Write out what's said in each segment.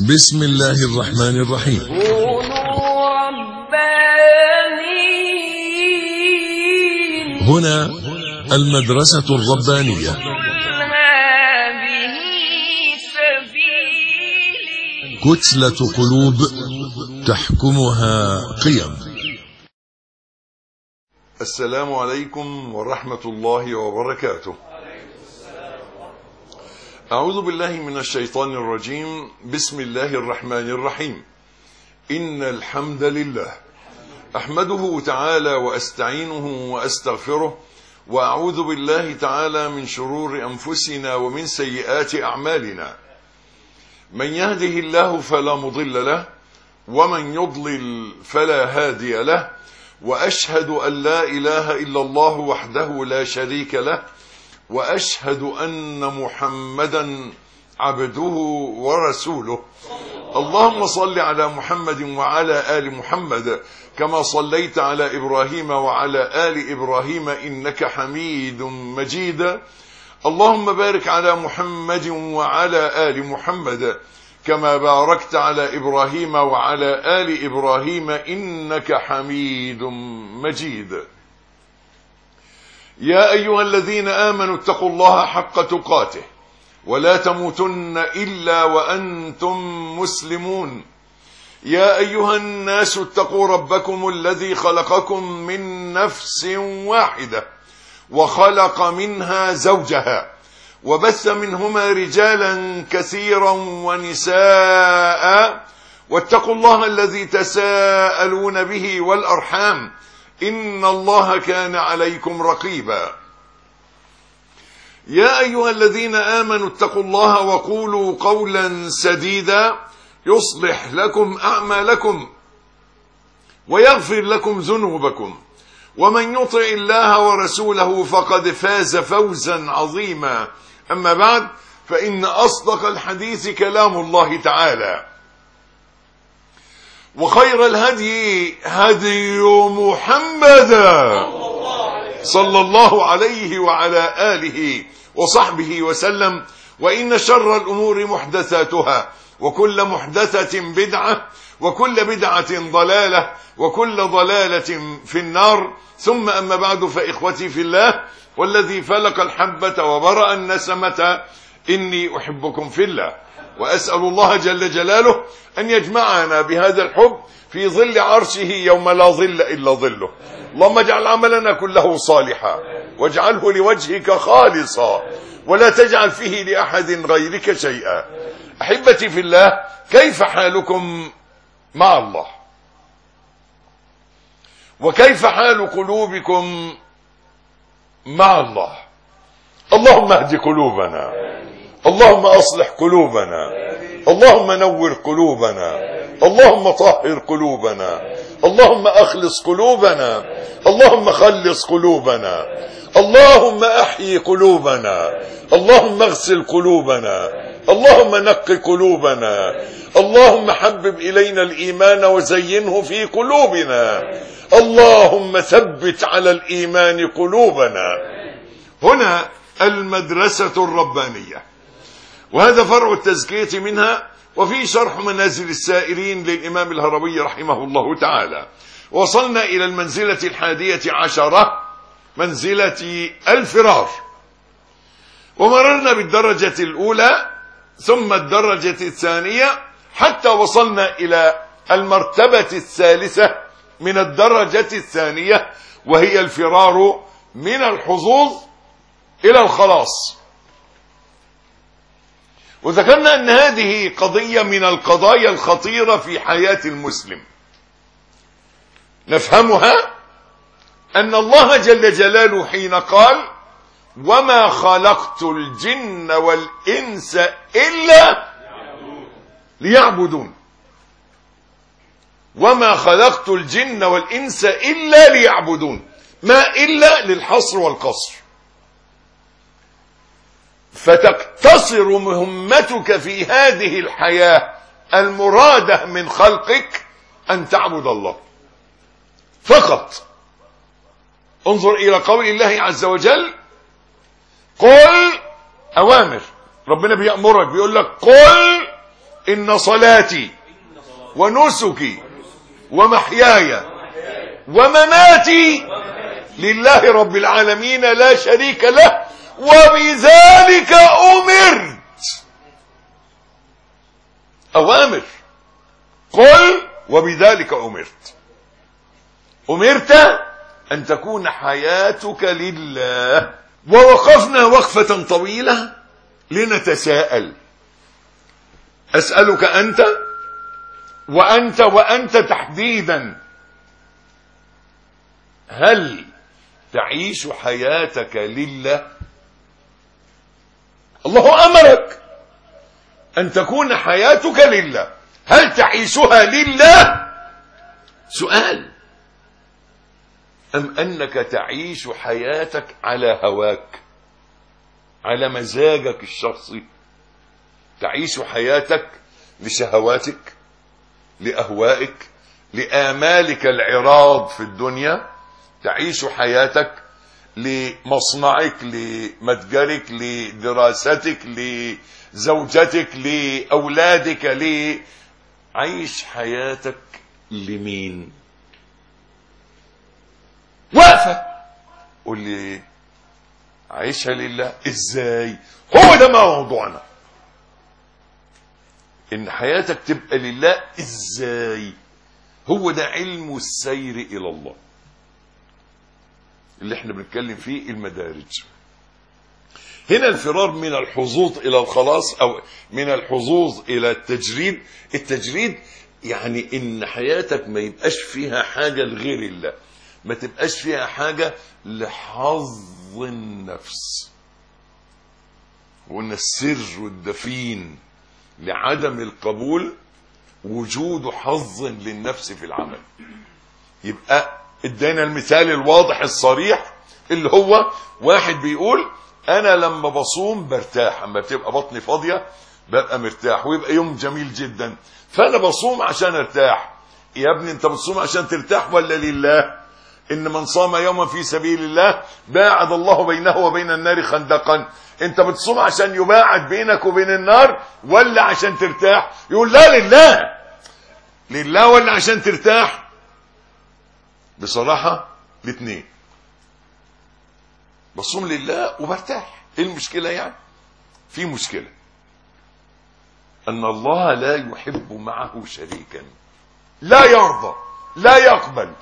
بسم الله الرحمن الرحيم. كونوا ربانيين. هنا المدرسة الربانية. هذه سبيلي. كتلة قلوب تحكمها قيم. السلام عليكم ورحمة الله وبركاته. أعوذ بالله من الشيطان الرجيم. بسم الله الرحمن الرحيم. إن الحمد لله أحمده تعالى وأستعينه وأستغفره، وأعوذ بالله تعالى من شرور أنفسنا ومن سيئات أعمالنا. من يهده الله فلا مضل له، ومن يضلل فلا هادي له، وأشهد أن لا إله إلا الله وحده لا شريك له، وأشهد أن محمدا عبده ورسوله. اللهم صل على محمد وعلى آل محمد كما صليت على إبراهيم وعلى آل إبراهيم إنك حميد مجيد. اللهم بارك على محمد وعلى آل محمد كما باركت على إبراهيم وعلى آل إبراهيم إنك حميد مجيد. يا أيها الذين آمنوا اتقوا الله حق تقاته ولا تموتن إلا وأنتم مسلمون. يا أيها الناس اتقوا ربكم الذي خلقكم من نفس واحدة وخلق منها زوجها وبث منهما رجالا كثيرا ونساء، واتقوا الله الذي تساءلون به والأرحام إن الله كان عليكم رقيبا. يا أيها الذين آمنوا اتقوا الله وقولوا قولا سديدا يصلح لكم أعمالكم ويغفر لكم ذنوبكم، ومن يطع الله ورسوله فقد فاز فوزا عظيما. أما بعد، فإن أصدق الحديث كلام الله تعالى، وخير الهدي هدي محمد صلى الله عليه وعلى آله وصحبه وسلم. وإن شر الأمور محدثاتها، وكل محدثة بدعة، وكل بدعة ضلالة، وكل ضلالة في النار. ثم أما بعد، فإخوتي في الله والذي فلق الحبة وبرأ النسمة، إني أحبكم في الله، وأسأل الله جل جلاله أن يجمعنا بهذا الحب في ظل عرشه يوم لا ظل إلا ظله. اللهم اجعل عملنا كله صالحا، واجعله لوجهك خالصا، ولا تجعل فيه لأحد غيرك شيئا. أحبتي في الله، كيف حالكم مع الله؟ وكيف حال قلوبكم مع الله؟ اللهم اهد قلوبنا، اللهم أصلح قلوبنا، اللهم نور قلوبنا، اللهم طهر قلوبنا، اللهم أخلص قلوبنا، اللهم خلص قلوبنا، اللهم أحيي قلوبنا، اللهم اغسل قلوبنا، اللهم نق قلوبنا، اللهم حبب إلينا الإيمان وزينه في قلوبنا، اللهم ثبت على الإيمان قلوبنا. هنا المدرسة الربانية، وهذا فرع التزكية منها، وفي شرح منازل السائرين للإمام الهروي رحمه الله تعالى. وصلنا إلى المنزلة 11، منزلة الفرار، ومررنا بالدرجة الأولى ثم الدرجة الثانية حتى وصلنا إلى المرتبة الثالثة من الدرجة الثانية، وهي الفرار من الحظوظ إلى الخلاص. وذكرنا أن هذه قضية من القضايا الخطيرة في حياة المسلم. نفهمها أن الله جل جلاله حين قال: وما خلقت الجن والإنس إلا ليعبدون، وما خلقت الجن والإنس إلا ليعبدون، ما إلا للحصر والقصر، فتقتصر مهمتك في هذه الحياة المرادة من خلقك أن تعبد الله فقط. انظر إلى قول الله عز وجل: قل، أوامر، ربنا بيأمرك بيقول لك: قل إن صلاتي ونسكي ومحياي ومماتي لله رب العالمين لا شريك له وبذلك أمرت. أوامر. قل وبذلك أمرت. أمرت أن تكون حياتك لله. ووقفنا وقفة طويلة لنتساءل. أسألك أنت وأنت تحديدا، هل تعيش حياتك لله؟ الله أمرك أن تكون حياتك لله، هل تعيشها لله؟ سؤال. أم أنك تعيش حياتك على هواك، على مزاجك الشخصي؟ تعيش حياتك لشهواتك، لأهوائك، لآمالك العراض في الدنيا. تعيش حياتك لمصنعك، لمتجرك، لدراستك، لزوجتك، لأولادك. عيش حياتك لمين؟ وقفة. قول لي عيشها لله ازاي؟ هو ده موضوعنا، ان حياتك تبقى لله ازاي. هو ده علم السير الى الله اللي احنا بنتكلم فيه، المدارج. هنا الفرار من الحظوظ الى الخلاص، او من الحظوظ الى التجريد. التجريد يعني ان حياتك ما يبقاش فيها حاجة لغير الله، ما تبقاش فيها حاجة لحظ النفس. وان السر الدفين لعدم القبول وجود حظ للنفس في العمل. يبقى ادينا المثال الواضح الصريح اللي هو واحد بيقول انا لما بصوم برتاح، اما بتبقى بطني فاضية ببقى مرتاح ويبقى يوم جميل جدا، فانا بصوم عشان ارتاح. يا ابني انت بتصوم عشان ترتاح ولا لله؟ ان من صام يوما في سبيل الله باعد الله بينه وبين النار خندقا. انت بتصوم عشان يباعد بينك وبين النار ولا عشان ترتاح؟ يقول لا لله. لله ولا عشان ترتاح؟ بصراحة الاثنين. بصوم لله وبرتاح، ايه المشكلة يعني؟ في مشكلة ان الله لا يحب معه شريكا، لا يرضى، لا يقبل،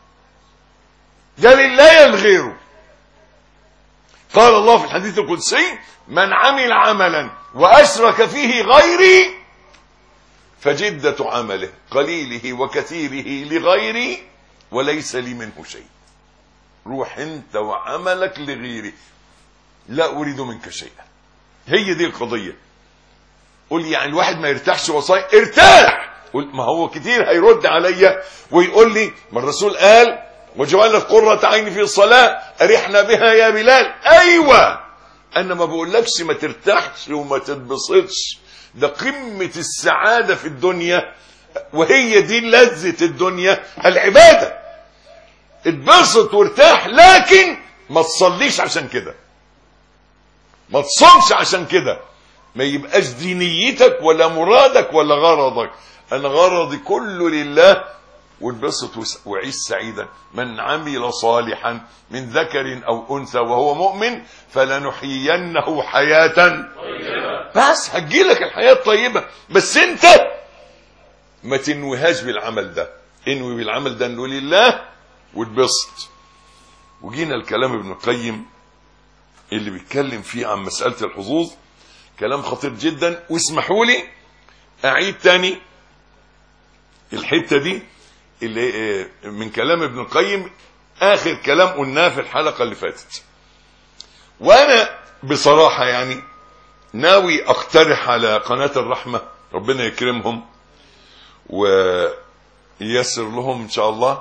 يا لله يا لغيره. قال الله في الحديث القدسي من عمل عملا وأشرك فيه غيري فجدة عمله قليله وكثيره لغيري وليس لي منه شيء. روح انت وعملك لغيري، لا أريد منك شيئا. هي دي القضية. قل يعني الواحد ما يرتاحش وصايا؟ ارتاح. قل ما هو كتير هيرد عليا ويقول لي ما الرسول قال وجعلت قرة عيني في الصلاة أرحنا بها يا بلال. أيوة، أنا ما بقولكش ما ترتاحش وما تتبسطش، ده قمة السعادة في الدنيا، وهي دي لذة الدنيا العبادة. اتبسط وارتاح، لكن ما تصليش عشان كده، ما تصومش عشان كده، ما يبقاش دي نيتك ولا مرادك ولا غرضك. أنا غرضي كله لله، واتبسط وعيش سعيدا. من عمل صالحا من ذكر أو أنثى وهو مؤمن فلنحيينه حياة طيبة. بس هتجيلك الحياة الطيبة، بس انت ما تنويهاش بالعمل ده. انوي بالعمل ده انه لله واتبسط. وجينا الكلام ابن القيم اللي بيتكلم فيه عن مسألة الحظوظ، كلام خطير جدا. واسمحوا لي أعيد تاني الحتة دي اللي من كلام ابن القيم، آخر كلام قلناه في الحلقة اللي فاتت. وأنا بصراحة يعني ناوي أقترح على قناة الرحمة، ربنا يكرمهم وييسر لهم إن شاء الله،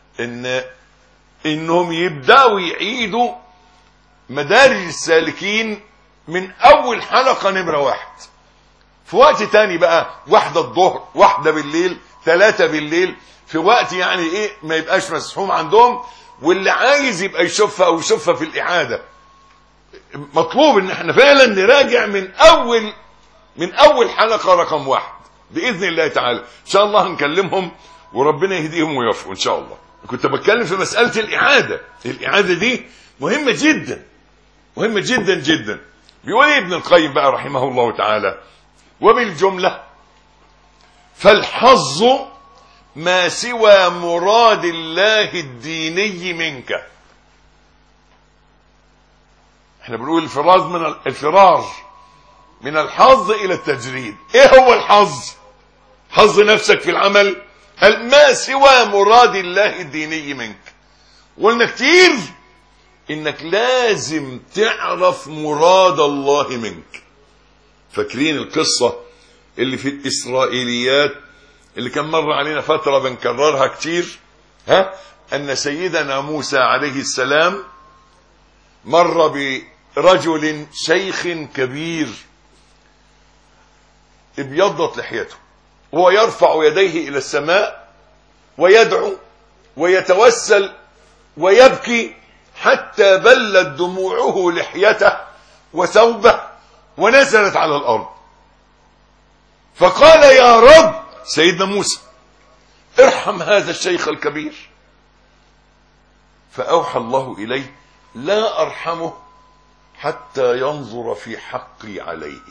إنهم يبدأوا يعيدوا مدارج السالكين من أول حلقة نمرة 1 في وقت تاني بقى، 1 الظهر، 1 بالليل، 3 بالليل، في وقت يعني ايه ما يبقاش مسحوم عندهم، واللي عايز يبقى يشوفها او يشوفها في الإعادة. مطلوب ان احنا فعلا نراجع من اول حلقة رقم 1. بإذن الله تعالى. إن شاء الله هنكلمهم وربنا يهديهم ويوفقوا إن شاء الله. كنت بتكلم في مسألة الإعادة دي مهمة جدا، مهمة جدا جدا. بيقول ابن القيم بقى رحمه الله تعالى: وبالجملة فالحظ ما سوى مراد الله الديني منك. احنا بنقول الفرار من الحظ الى التجريد. ايه هو الحظ؟ حظ نفسك في العمل، ما سوى مراد الله الديني منك. قلنا كتير انك لازم تعرف مراد الله منك. فاكرين القصة اللي في الإسرائيليات اللي كان مر علينا فترة بنكررها كتير؟ أن سيدنا موسى عليه السلام مر برجل شيخ كبير ابيضت لحيته، وهو يرفع يديه إلى السماء ويدعو ويتوسل ويبكي حتى بلت دموعه لحيته وثوبه ونزلت على الأرض. فقال: يا رب، سيدنا موسى، ارحم هذا الشيخ الكبير. فأوحى الله إليه: لا أرحمه حتى ينظر في حقي عليه.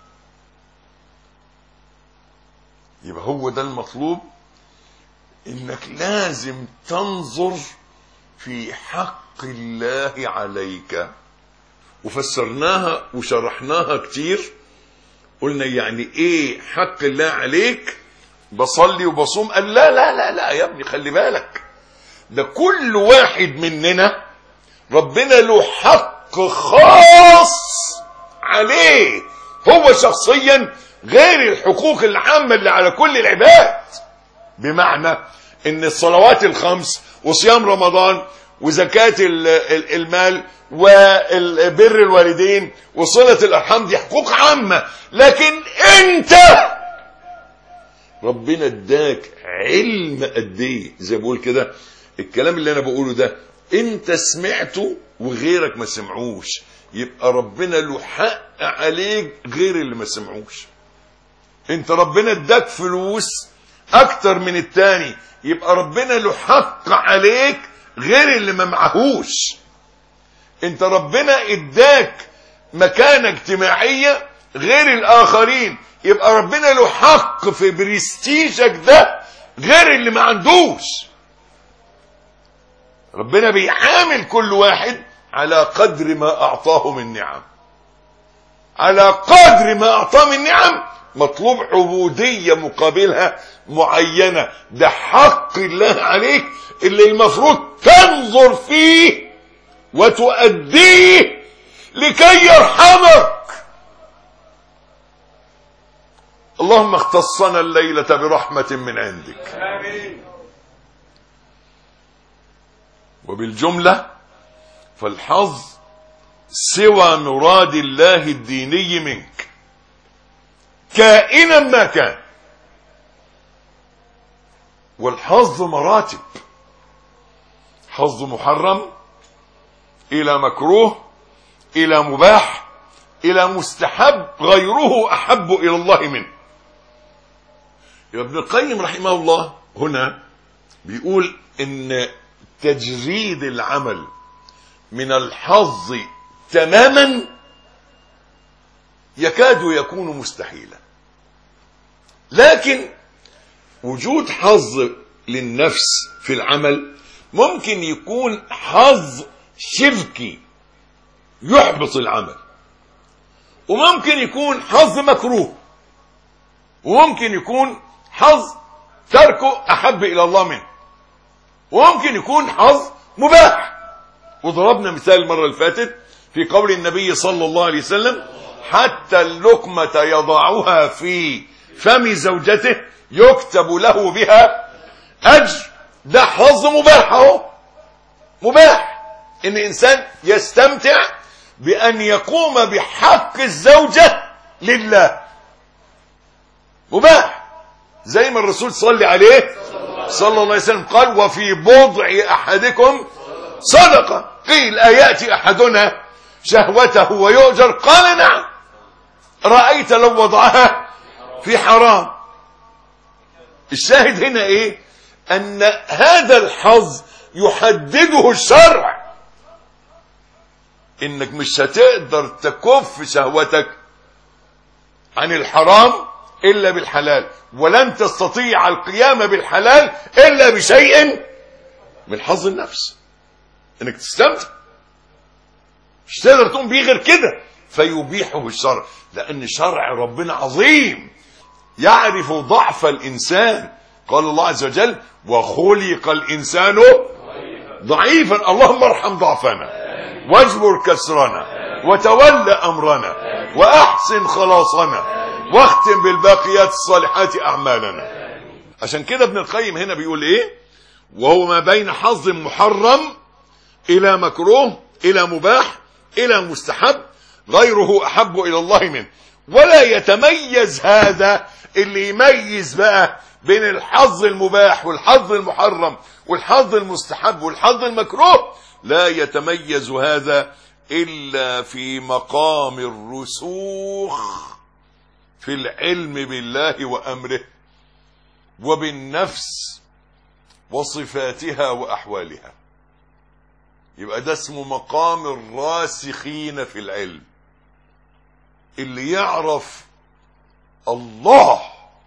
يبقى هو ده المطلوب، إنك لازم تنظر في حق الله عليك. وفسرناها وشرحناها كتير. قلنا يعني ايه حق الله عليك؟ بصلي وبصوم. قال لا لا لا لا يا ابني، خلي بالك، ده كل واحد مننا ربنا له حق خاص عليه هو شخصيا، غير الحقوق العامة اللي على كل العباد. بمعنى ان الصلوات الخمس وصيام رمضان وزكاة المال وبر الوالدين وصلة الأرحام دي حقوق عامة، لكن انت ربنا اداك علم قد ايه. زي بقول كده، الكلام اللي انا بقوله ده انت سمعته وغيرك ما سمعوش، يبقى ربنا له حق عليك غير اللي ما سمعوش. انت ربنا اداك فلوس اكتر من التاني، يبقى ربنا له حق عليك غير اللي ما معهوش. انت ربنا اداك مكانة اجتماعية غير الاخرين، يبقى ربنا له حق في برستيجك ده غير اللي ما عندوش. ربنا بيعامل كل واحد على قدر ما اعطاه من نعم، على قدر ما اعطاه من نعم مطلوب عبودية مقابلها معينة. ده حق الله عليك اللي المفروض تنظر فيه وتؤديه لكي يرحمك. اللهم اختصنا الليلة برحمة من عندك. آمين. وبالجملة فالحظ سوى مراد الله الديني منك كائنا ما كان. والحظ مراتب، حظ محرم إلى مكروه إلى مباح إلى مستحب غيره أحب إلى الله منه. ابن القيم رحمه الله هنا بيقول إن تجريد العمل من الحظ تماما يكاد يكون مستحيلا، لكن وجود حظ للنفس في العمل ممكن يكون حظ شركي يحبط العمل، وممكن يكون حظ مكروه، وممكن يكون حظ تركه أحب إلى الله منه، وممكن يكون حظ مباح. وضربنا مثال المرة اللي فاتت في قول النبي صلى الله عليه وسلم: حتى اللقمة يضعها في فم زوجته يكتب له بها أجر. ده حظ مباح اهو، مباح ان انسان يستمتع بان يقوم بحق الزوجة لله، مباح. زي ما الرسول صلى عليه صلى الله عليه وسلم قال: وفي بضع احدكم صدقة. قيل: اياتي احدنا شهوته ويؤجر؟ قال: نعم. رأيت لو وضعها في حرام. الشاهد هنا ايه؟ ان هذا الحظ يحدده الشرع، انك مش هتقدر تكف شهوتك عن الحرام الا بالحلال، ولن تستطيع القيام بالحلال الا بشيء من حظ النفس، انك تستمتع، مش تقدر تقوم بيه غير كده، فيبيحه الشرع، لان شرع ربنا عظيم يعرف ضعف الانسان. قال الله عز وجل: وخلق الانسان ضعيفا. اللهم ارحم ضعفنا واجبر كسرنا وتولى امرنا واحسن خلاصنا واختم بالباقيات الصالحات اعمالنا. عشان كده ابن القيم هنا بيقول ايه؟ وهو ما بين حظ محرم الى مكروه الى مباح الى مستحب، غيره احب الى الله منه. ولا يتميز هذا، اللي يميز بقى بين الحظ المباح والحظ المحرم والحظ المستحب والحظ المكروه، لا يتميز هذا إلا في مقام الرسوخ في العلم بالله وأمره وبالنفس وصفاتها وأحوالها. يبقى ده اسمه مقام الراسخين في العلم، اللي يعرف الله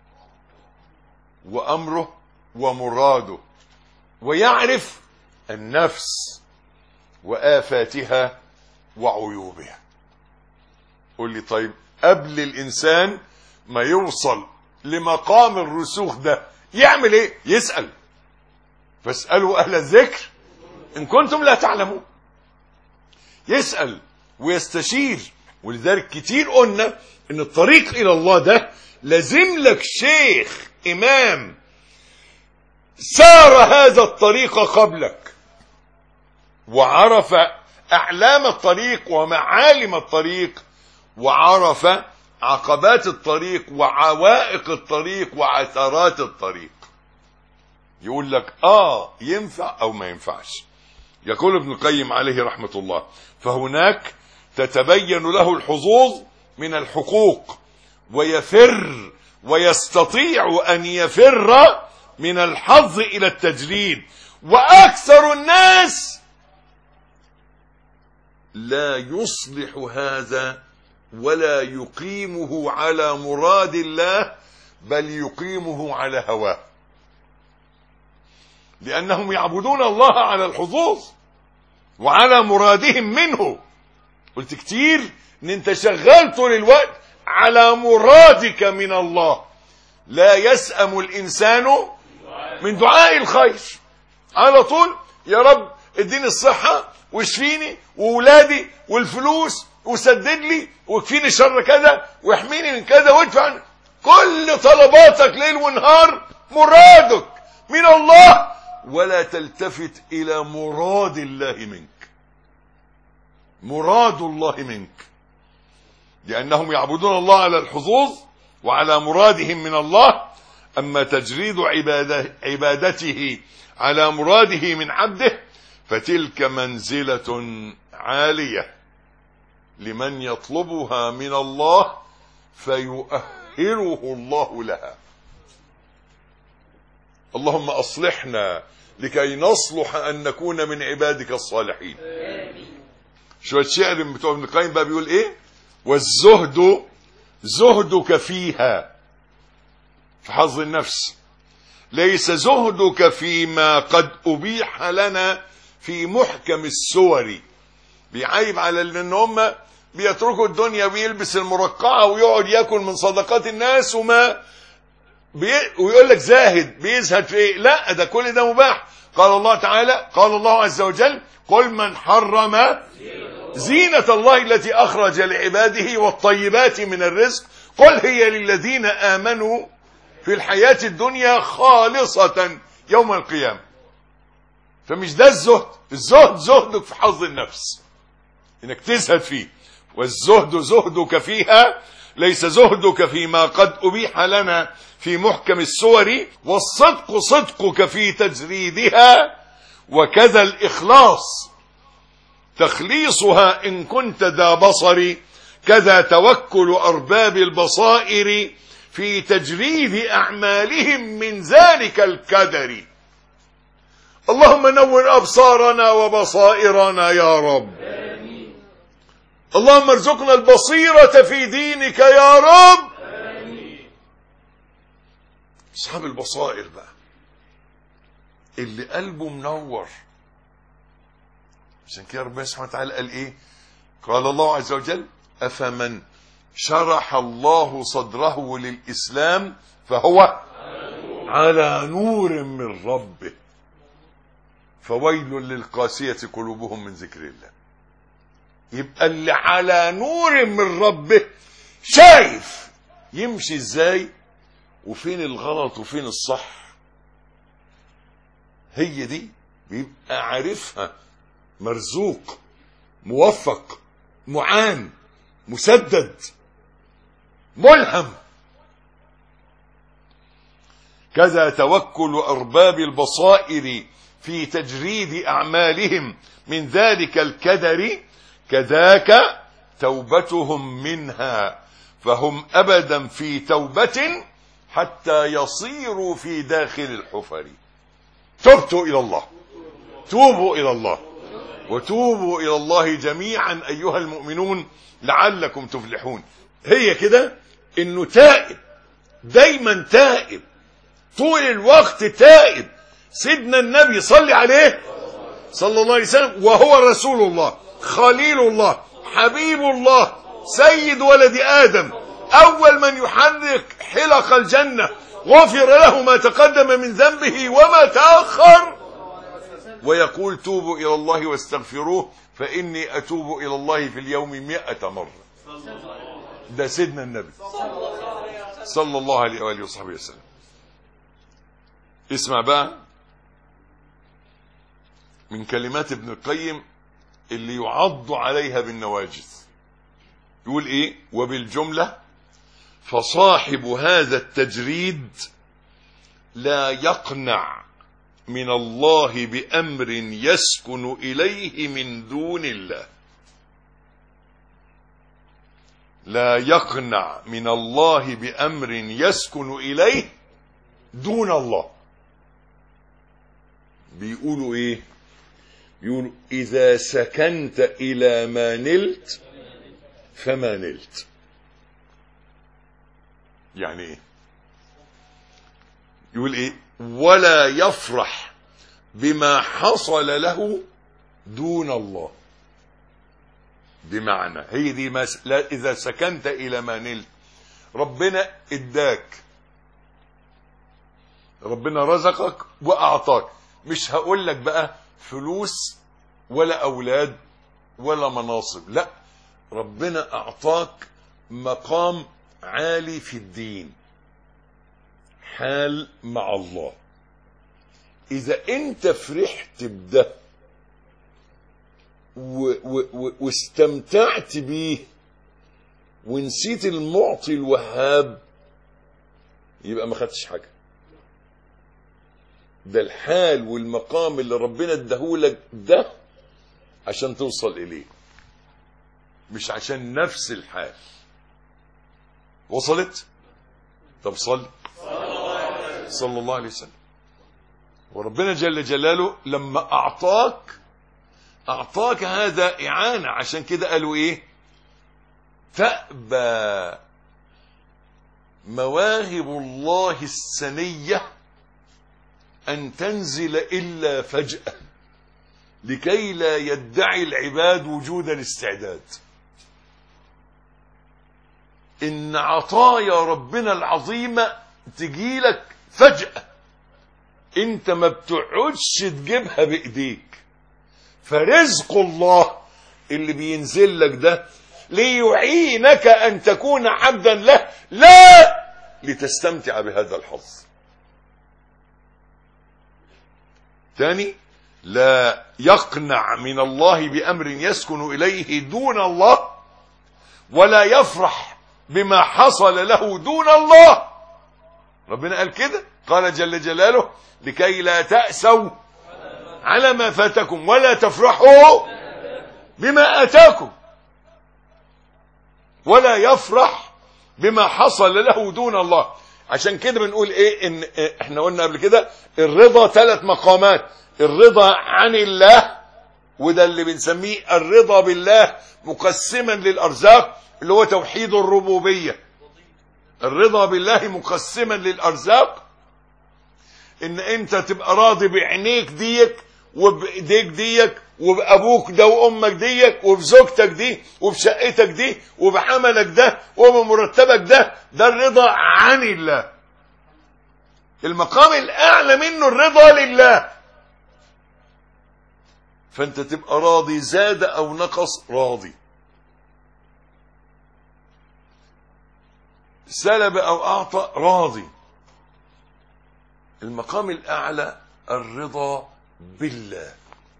وأمره ومراده، ويعرف النفس وآفاتها وعيوبها. قل لي طيب، قبل الإنسان ما يوصل لمقام الرسوخ ده يعمل ايه؟ يسأل، فاسألوا أهل الذكر إن كنتم لا تعلمون. يسأل ويستشير. ولذلك كتير قلنا إن الطريق إلى الله ده لازم لك شيخ إمام سار هذا الطريق قبلك وعرف أعلام الطريق ومعالم الطريق، وعرف عقبات الطريق وعوائق الطريق وعثرات الطريق، يقول لك ينفع أو ما ينفعش. يقول ابن القيم عليه رحمة الله: فهناك تتبين له الحظوظ من الحقوق، ويفر ويستطيع أن يفر من الحظ إلى التجريد. وأكثر الناس لا يصلح هذا ولا يقيمه على مراد الله، بل يقيمه على هواه، لأنهم يعبدون الله على الحظوظ وعلى مرادهم منه. قلت كتير ان انت شغال طول الوقت على مرادك من الله. لا يسأم الإنسان من دعاء الخير، على طول يا رب اديني الصحة واشفيني وولادي والفلوس وسدد لي واكفيني شر كذا واحميني من كذا وادفع كل طلباتك ليل ونهار مرادك من الله، ولا تلتفت إلى مراد الله منك. مراد الله منك، لأنهم يعبدون الله على الحظوظ وعلى مرادهم من الله. أما تجريد عبادته على مراده من عبده فتلك منزلة عالية لمن يطلبها من الله فيؤهله الله لها. اللهم أصلحنا لكي نصلح أن نكون من عبادك الصالحين. شوية شعر بتوع ابن القيم بقى بيقول ايه؟ والزهد زهدك فيها، في حظ النفس، ليس زهدك فيما قد أبيح لنا في محكم السور. بيعيب على ان هم بيتركوا الدنيا ويلبس المرقعة ويقعد ياكل من صدقات الناس ويقول لك زاهد، بيزهد في ايه؟ لا، ده كل ده مباح. قال الله تعالى، قال الله عز وجل: قل من حرم زينة الله التي أخرج لعباده والطيبات من الرزق قل هي للذين آمنوا في الحياة الدنيا خالصة يوم القيامة. فمش ده الزهد. الزهد زهدك في حظ النفس، انك تزهد فيه. والزهد زهدك فيها، ليس زهدك فيما قد أبيح لنا في محكم السور. والصدق صدقك في تجريدها، وكذا الإخلاص تخليصها إن كنت ذا بصر، كذا توكل أرباب البصائر في تجريد أعمالهم من ذلك الكدر. اللهم نور أبصارنا وبصائرنا يا رب. آمين. اللهم ارزقنا البصيرة في دينك يا رب. آمين. أصحاب البصائر بقى اللي قلبه منور. عشان كده ربنا سبحانه وتعالى قال ايه؟ قال الله عز وجل: أفمن شرح الله صدره للإسلام فهو على نور من ربه فويل للقاسية قلوبهم من ذكر الله. يبقى اللي على نور من ربه شايف يمشي ازاي وفين الغلط وفين الصح. هي دي بيبقى عارفها، مرزوق، موفق، معان، مسدد، ملهم. كذا توكل أرباب البصائر في تجريد أعمالهم من ذلك الكدر، كذاك توبتهم منها، فهم أبدا في توبة حتى يصيروا في داخل الحفر. تبتوا إلى الله، توبوا إلى الله، وتوبوا إلى الله جميعا أيها المؤمنون لعلكم تفلحون. هي كده إنه تائب، دايما تائب، طول الوقت تائب. سيدنا النبي صلى عليه صلى الله عليه وسلم وهو رسول الله، خليل الله، حبيب الله، سيد ولد آدم، أول من يحرك حلق الجنة، غفر له ما تقدم من ذنبه وما تأخر، ويقول: توبوا إلى الله واستغفروه فإني أتوب إلى الله في اليوم 100 مرة. ده سيدنا النبي صلى الله عليه وآله وصحبه وسلم. اسمع بقى من كلمات ابن القيم اللي يعض عليها بالنواجذ. يقول ايه؟ وبالجملة فصاحب هذا التجريد لا يقنع من الله بأمر يسكن إليه من دون الله. لا يقنع من الله بأمر يسكن إليه دون الله. بيقولوا ايه؟ يقولوا: إذا سكنت إلى ما نلت فما نلت. يعني ايه؟ يقول ايه؟ ولا يفرح بما حصل له دون الله. بمعنى هي دي إذا سكنت إلى ما نلت، ربنا اداك، ربنا رزقك وأعطاك. مش هقول لك بقى فلوس ولا أولاد ولا مناصب، لا، ربنا أعطاك مقام عالي في الدين، حال مع الله. إذا أنت فرحت بده واستمتعت بيه ونسيت المعطي الوهاب، يبقى ما خدتش حاجة. ده الحال والمقام اللي ربنا اداهولك ده عشان توصل إليه، مش عشان نفس الحال. وصلت؟ طب صلى الله عليه وسلم. وربنا جل جلاله لما أعطاك هذا إعانة. عشان كده قالوا إيه؟ تأبى مواهب الله السنية أن تنزل إلا فجأة لكي لا يدعي العباد وجود الاستعداد. إن عطايا ربنا العظيمة تجيلك فجأة، انت ما بتقعدش تجيبها بإيديك. فرزق الله اللي بينزل لك ده ليعينك أن تكون عبدا له، لا لتستمتع بهذا الحظ. ثاني: لا يقنع من الله بأمر يسكن إليه دون الله، ولا يفرح بما حصل له دون الله. ربنا قال كده، قال جل جلاله: لكي لا تأسوا على ما فاتكم ولا تفرحوا بما أتاكم. ولا يفرح بما حصل له دون الله. عشان كده بنقول ايه؟ ان احنا قلنا قبل كده الرضا 3 مقامات: الرضا عن الله، وده اللي بنسميه الرضا بالله مقسما للارزاق، اللي هو توحيد الربوبيه. الرضا بالله مقسما للارزاق، ان انت تبقى راضي بعينيك ديك وبايديك ديك وبابوك ده وامك ديك وبزوجتك دي وبشقتك دي وبعملك ده وبمرتبك ده. ده الرضا عن الله. المقام الاعلى منه الرضا لله. فانت تبقى راضي، زاد او نقص راضي، سلب او اعطى راضي. المقام الاعلى الرضا بالله.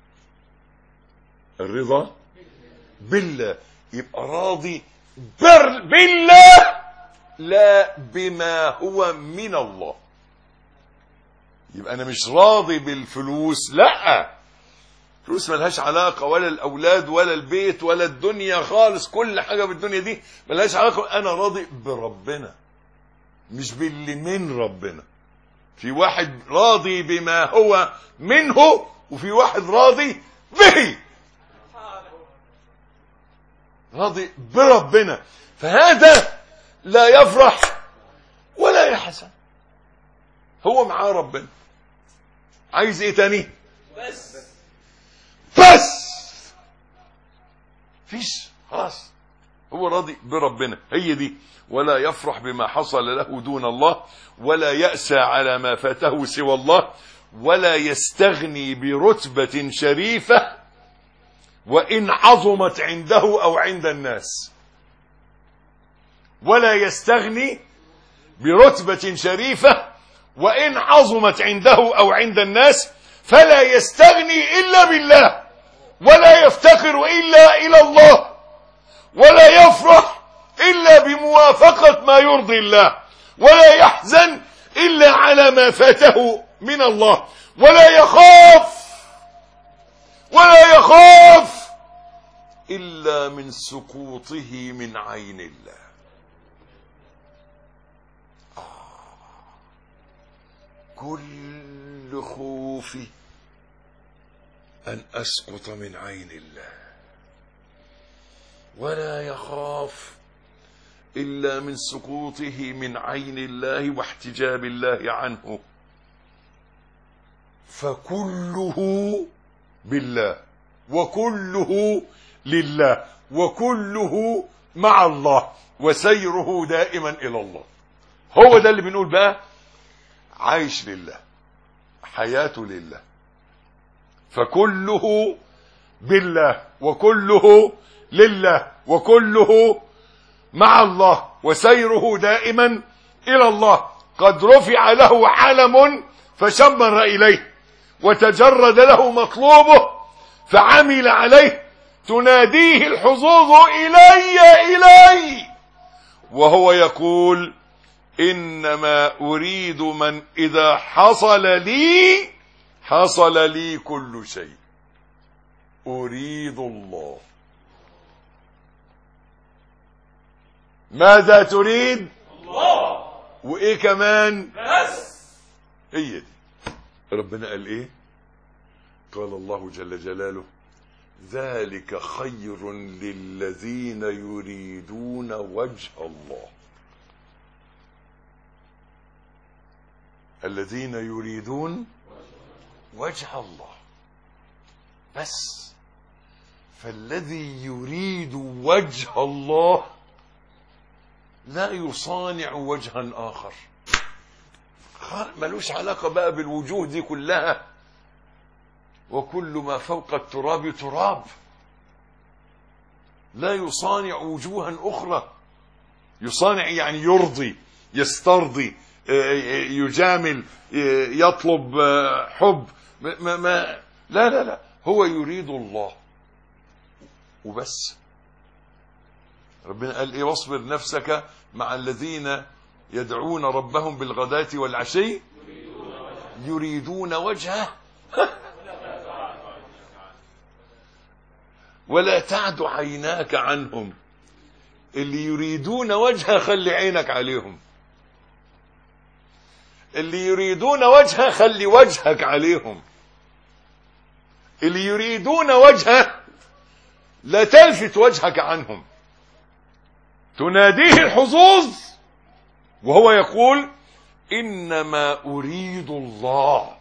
الرضا بالله، يبقى راضي بالله لا بما هو من الله. يبقى انا مش راضي بالفلوس، لا، فلوس ملهاش علاقة، ولا الاولاد ولا البيت ولا الدنيا خالص. كل حاجة بالدنيا دي ملهاش علاقة. انا راضي بربنا مش باللي من ربنا. في واحد راضي بما هو منه، وفي واحد راضي به، راضي بربنا. فهذا لا يفرح ولا يحزن، هو معاه ربنا. عايز ايه تاني؟ بس فيش، خلاص هو راضي بربنا. هي دي. ولا يفرح بما حصل له دون الله، ولا يأسى على ما فاته سوى الله، ولا يستغني برتبة شريفة وإن عظمت عنده أو عند الناس. ولا يستغني برتبة شريفة وإن عظمت عنده أو عند الناس، فلا يستغني إلا بالله، ولا يفتقر إلا إلى الله، ولا يفرح إلا بموافقة ما يرضي الله، ولا يحزن إلا على ما فاته من الله، ولا يخاف إلا من سقوطه من عين الله. كل خوفي أن أسقط من عين الله، ولا يخاف إلا من سقوطه من عين الله واحتجاب الله عنه. فكله بالله، وكله لله، وكله مع الله، وسيره دائما إلى الله. هو ده اللي بنقول بقى عايش لله، حياته لله. فكله بالله، وكله لله، وكله مع الله، وسيره دائما إلى الله. قد رفع له علم فشمر إليه، وتجرد له مطلوبه فعمل عليه. تناديه الحظوظ إلي، وهو يقول إنما أريد من إذا حصل لي كل شيء. أريد الله. ماذا تريد؟ الله. وإيه كمان؟ بس. هي دي. ربنا قال إيه؟ قال الله جل جلاله: ذلك خير للذين يريدون وجه الله. الذين يريدون وجه الله بس. فالذي يريد وجه الله لا يصانع وجها آخر، ملوش علاقة بقى بالوجوه دي كلها. وكل ما فوق التراب تراب. لا يصانع وجوها أخرى. يصانع يعني يرضي، يسترضي، يجامل، يطلب حب. لا لا لا، هو يريد الله وبس. ربنا قال ايه؟ واصبر نفسك مع الذين يدعون ربهم بالغداة والعشي يريدون وجهه ولا تعد عيناك عنهم اللي يريدون وجهه خلي عينك عليهم، اللي يريدون وجهه خلي وجهك عليهم، اللي يريدون وجهه لا تلفت وجهك عنهم. تناديه الحظوظ وهو يقول إنما أريد الله،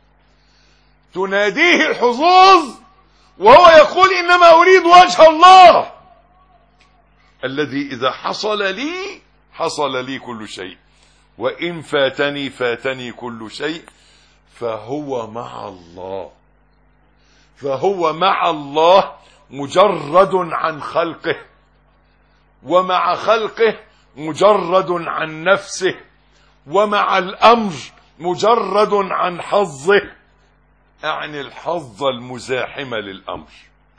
تناديه الحظوظ وهو يقول إنما أريد وجه الله الذي إذا حصل لي كل شيء، وإن فاتني كل شيء. فهو مع الله مجرد عن خلقه، ومع خلقه مجرد عن نفسه، ومع الأمر مجرد عن حظه، أعني الحظ المزاحم للأمر.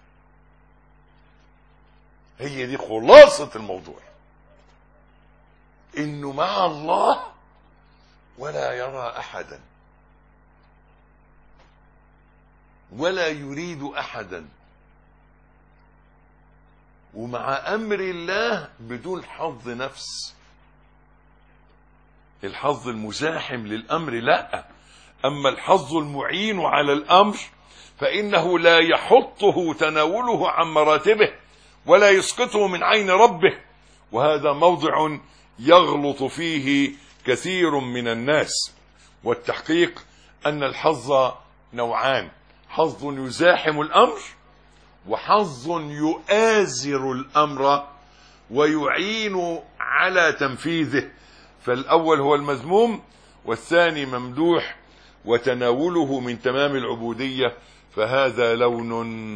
هي دي خلاصة الموضوع، إنه مع الله ولا يرى أحدا ولا يريد أحدا، ومع أمر الله بدون حظ نفس. الحظ المزاحم للأمر لا، أما الحظ المعين على الأمر فإنه لا يحطه تناوله عن مراتبه ولا يسقطه من عين ربه، وهذا موضع يغلط فيه كثير من الناس. والتحقيق أن الحظ نوعان: حظ يزاحم الأمر، وحظ يؤازر الأمر ويعين على تنفيذه. فالأول هو المذموم، والثاني ممدوح وتناوله من تمام العبودية، فهذا لون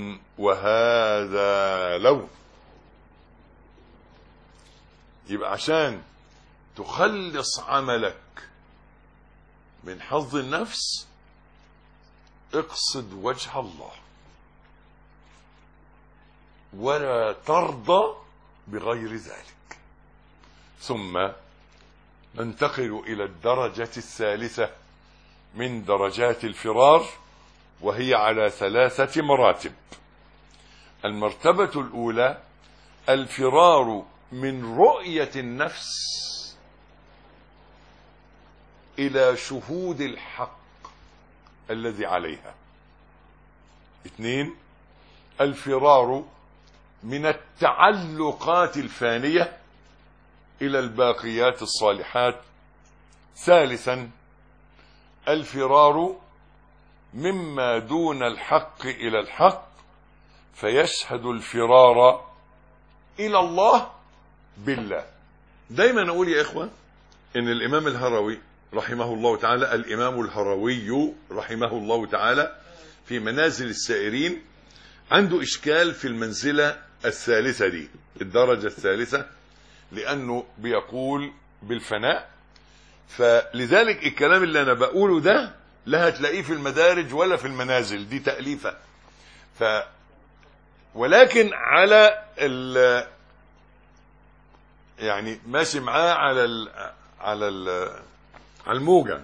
وهذا لون. يبقى عشان تخلص عملك من حظ النفس اقصد وجه الله، ولا ترضى بغير ذلك. ثم ننتقل إلى الدرجة الثالثة من درجات الفرار، وهي على 3 مراتب. المرتبة الأولى الفرار من رؤية النفس إلى شهود الحق الذي عليها. 2 الفرار من التعلقات الفانية إلى الباقيات الصالحات. 3 الفرار مما دون الحق إلى الحق، فيشهد الفرار إلى الله بالله. دايما أقول يا إخوة إن الإمام الهروي رحمه الله تعالى، الإمام الهروي رحمه الله تعالى في منازل السائرين عنده إشكال في المنزلة الثالثة دي، الدرجة الثالثة، لأنه بيقول بالفناء. فلذلك الكلام اللي أنا بقوله ده لا هتلاقيه في المدارج ولا في المنازل، دي تأليفة. ولكن على يعني ماشي معاه على الموجة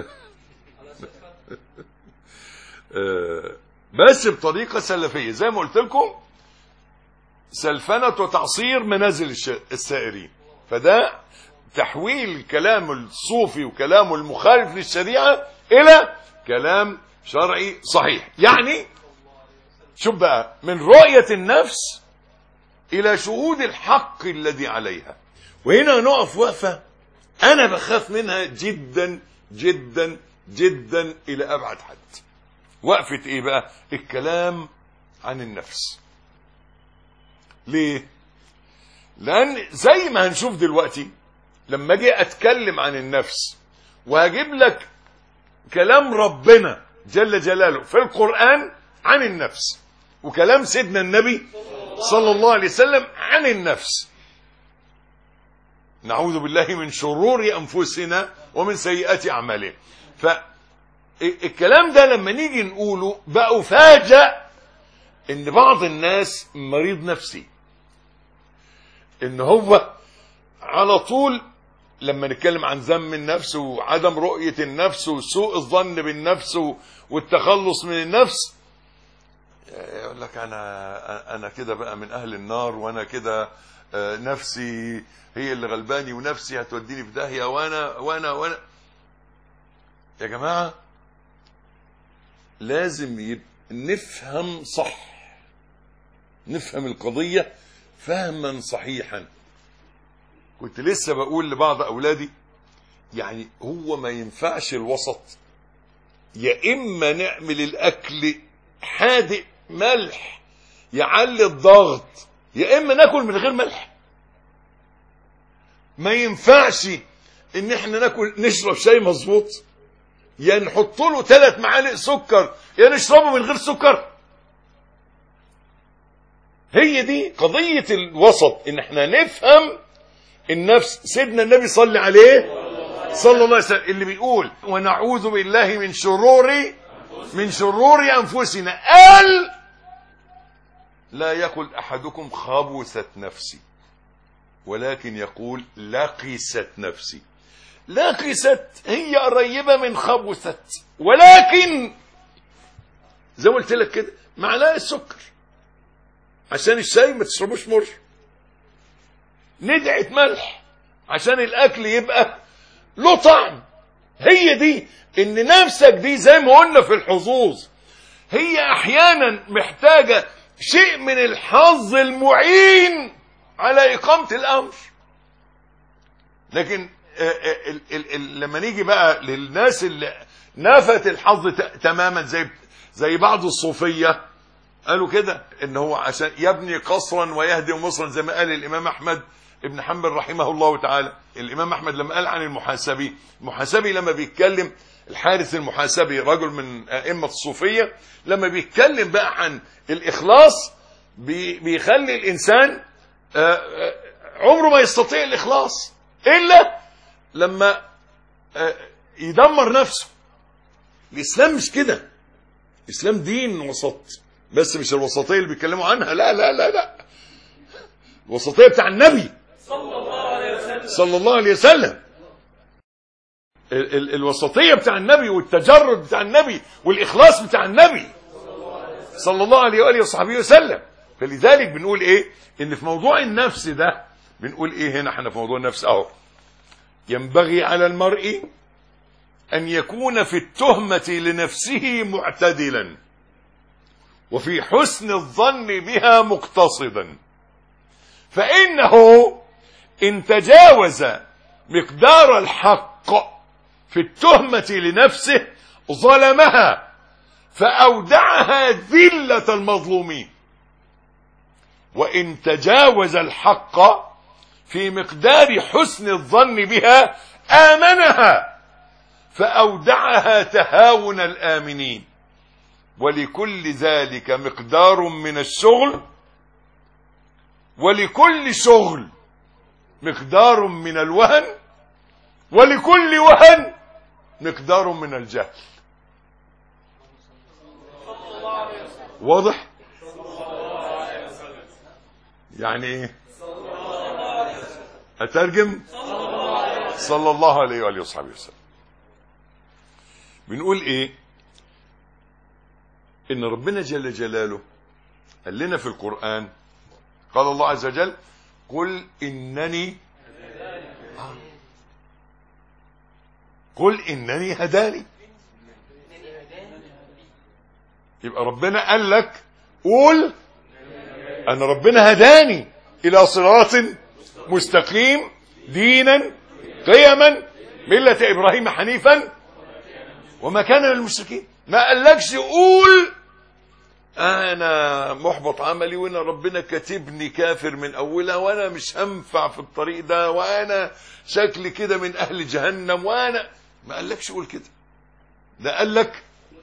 بس بطريقة سلفية زي ما قلت لكم، سلفنة وتعصير منازل السائرين. فده تحويل كلام الصوفي وكلامه المخالف للشريعة إلى كلام شرعي صحيح. يعني شوف بقى، من رؤية النفس إلى شهود الحق الذي عليها. وهنا نقف وقفة أنا بخاف منها جدا جدا جدا إلى أبعد حد. وقفة إيه بقى؟ الكلام عن النفس. ليه؟ لأن زي ما هنشوف دلوقتي لما أجي أتكلم عن النفس وهجيب لك كلام ربنا جل جلاله في القرآن عن النفس، وكلام سيدنا النبي صلى الله عليه وسلم عن النفس، نعوذ بالله من شرور أنفسنا ومن سيئات أعمالنا. فالكلام ده لما نيجي نقوله بأفاجأ إن بعض الناس مريض نفسي، إن هو على طول لما نتكلم عن ذم النفس وعدم رؤية النفس وسوء الظن بالنفس والتخلص من النفس، يقول لك أنا كده بقى من أهل النار، وأنا كده نفسي هي اللي غلباني ونفسي هتوديني في داهية وانا يا جماعة لازم نفهم صح، نفهم القضية فهما صحيحا. كنت لسه بقول لبعض أولادي يعني هو ما ينفعش الوسط، يا إما نعمل الأكل حادق ملح يعلي الضغط، يا إما ناكل من غير ملح. ما ينفعش إن احنا نشرب شاي مظبوط يا نحط له 3 معالق سكر يا نشربه من غير سكر. هي دي قضية الوسط، إن احنا نفهم النفس. سيدنا النبي صلى عليه صلى الله عليه وسلم اللي بيقول ونعوذ بالله من شرور أنفسنا، قال لا يقل أحدكم خبثت نفسي، ولكن يقول لقست نفسي. لقست هي قريبة من خبثت، ولكن زي ما قلت لك كده معلقة السكر عشان الشاي ما تشربوش مر، ندعة ملح عشان الأكل يبقى له طعم. هي دي ان نفسك دي زي ما قلنا في الحظوظ هي احيانا محتاجة شيء من الحظ المعين على اقامة الامر. لكن لما نيجي بقى للناس اللي نفت الحظ تماما زي بعض الصوفية قالوا كده ان هو عشان يبني قصرا ويهدم مصرا، زي ما قال الامام احمد ابن حنبل رحمه الله تعالى. الامام احمد لما قال عن المحاسبي لما بيتكلم، الحارث المحاسبي رجل من ائمة الصوفية، لما بيتكلم بقى عن الاخلاص بيخلي الانسان عمره ما يستطيع الاخلاص الا لما يدمر نفسه. الاسلام مش كده، الاسلام دين وسط، بس مش الوسطية اللي بيتكلموا عنها، لا لا لا لا، الوسطية بتاع النبي صلى الله عليه وسلم. الوسطية بتاع النبي والتجرد بتاع النبي والإخلاص بتاع النبي صلى الله عليه وآله وصحبه وسلم. فلذلك بنقول ايه ان في موضوع النفس ده، بنقول ايه هنا احنا في موضوع النفس اهو، ينبغي على المرء ان يكون في التهمة لنفسه معتدلا وفي حسن الظن بها مقتصدا، فإنه إن تجاوز مقدار الحق في التهمة لنفسه ظلمها فأودعها ذلة المظلومين، وإن تجاوز الحق في مقدار حسن الظن بها آمنها فأودعها تهاون الآمنين. ولكل ذلك مقدار من الشغل، ولكل شغل مقدار من الوهن، ولكل وهن مقدار من الجهل. واضح؟ يعني ايه؟ اترجم صلى الله عليه وآله وصحبه وسلم. بنقول ايه؟ ان ربنا جل جلاله قال لنا في القرآن، قال الله عز وجل قل إنني هداني. يبقى ربنا قال لك قول أن ربنا هداني إلى صراط مستقيم دينا قيما ملة إبراهيم حنيفا وما كان من المشركين. ما قالكش قول انا محبط عملي وانا ربنا كاتبني كافر من اولها وانا مش هنفع في الطريق ده وانا شكلي كده من اهل جهنم، وانا ما قالكش قول كده. ده قالك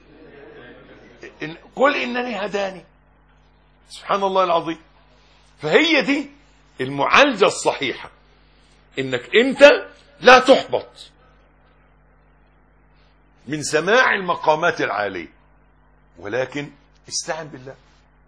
قل انني هداني. سبحان الله العظيم. فهي دي المعالجة الصحيحة، انك انت لا تحبط من سماع المقامات العالية، ولكن استعن بالله.